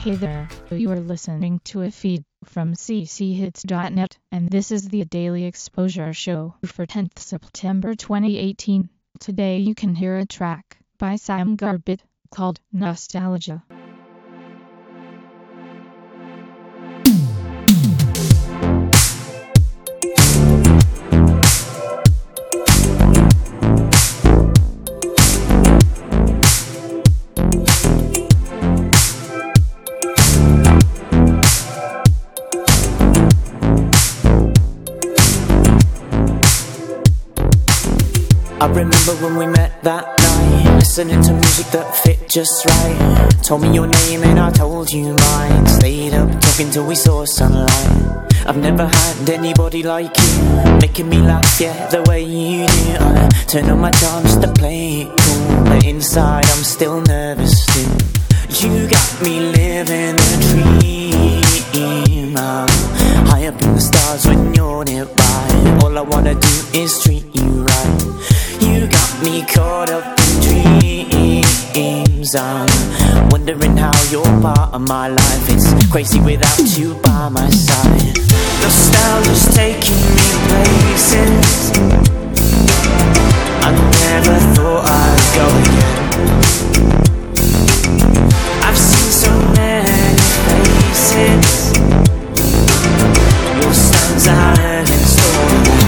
Hey there, you are listening to a feed from cchits.net, and this is the Daily Exposure Show for 10th September 2018. Today you can hear a track by Sam Garbett called Nostalgia. I remember when we met that night, listening to music that fit just right. Told me your name and I told you mine. Stayed up talking till we saw sunlight. I've never had anybody like you, making me laugh, yeah, the way you do. I turn on my charms to play it cool, but inside I'm still nervous too. You got me living a dream. I'm high up in the stars when you're nearby. All I wanna do is treat you right. You got me caught up in dreams. I'm wondering how you're part of my life. It's crazy without you by my side. Nostalgia's taking me places I never thought I'd go again. I've seen so many faces. Your stands out against all of them.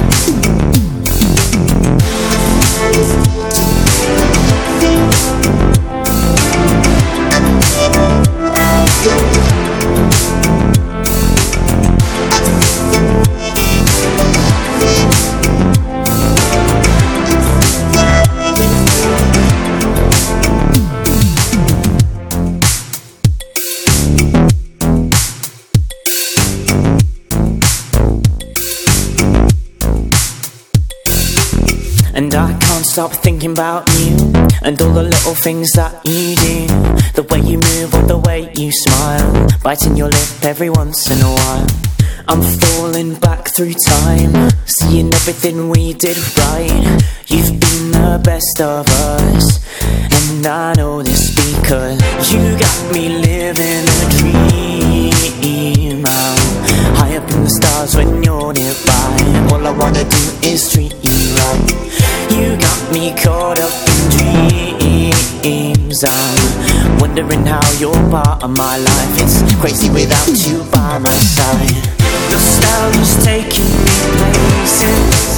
And I can't stop thinking about you and all the little things that you do. The way you move or the way you smile, biting your lip every once in a while. I'm falling back through time, seeing everything we did right. You've been the best of us, and I know this because you got me living a dream. I'm high up in the stars when you're nearby. All I wanna do is treat you right. You got me caught up in dreams. I'm wondering how you're part of my life. It's crazy without you by my side. Nostalgia's taking me places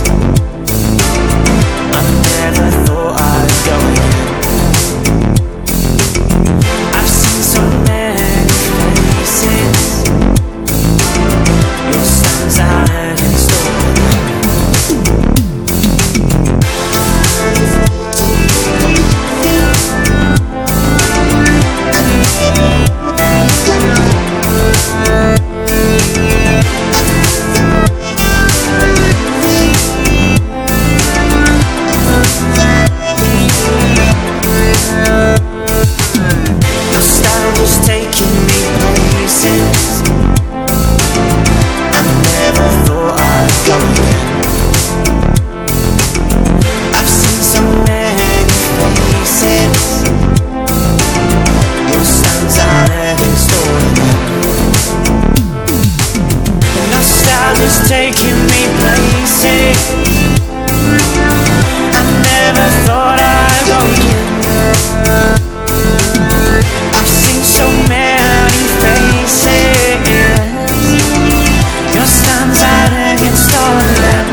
I never thought I'd go again. I've seen so many faces. Your stands out against all of them. Nostalgia's taking me places I never thought I'd go again. I've seen so many faces. Your stands out against all of them. Nostalgia's taking me places I never thought I'd go again. I've seen so many faces. Your stands out against all of them.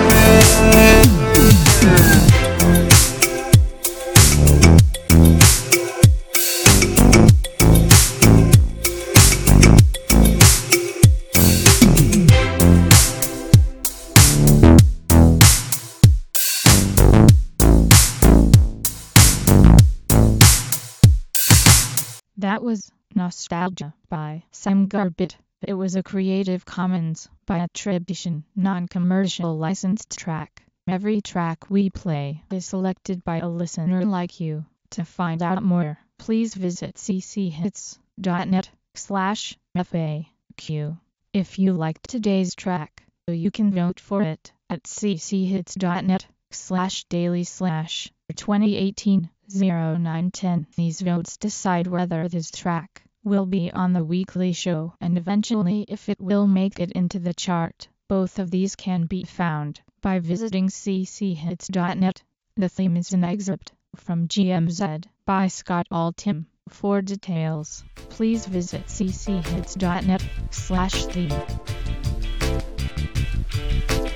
That was Nostalgia by Sam Garbett. It was a Creative Commons by attribution, non-commercial licensed track. Every track we play is selected by a listener like you. To find out more, please visit cchits.net/FAQ. If you liked today's track, you can vote for it at cchits.net/daily/ for 2018 0910. These votes decide whether this track will be on the weekly show and eventually if it will make it into the chart. Both of these can be found by visiting cchits.net. The theme is an excerpt from GMZ by Scott Altham. For details, please visit cchits.net/theme.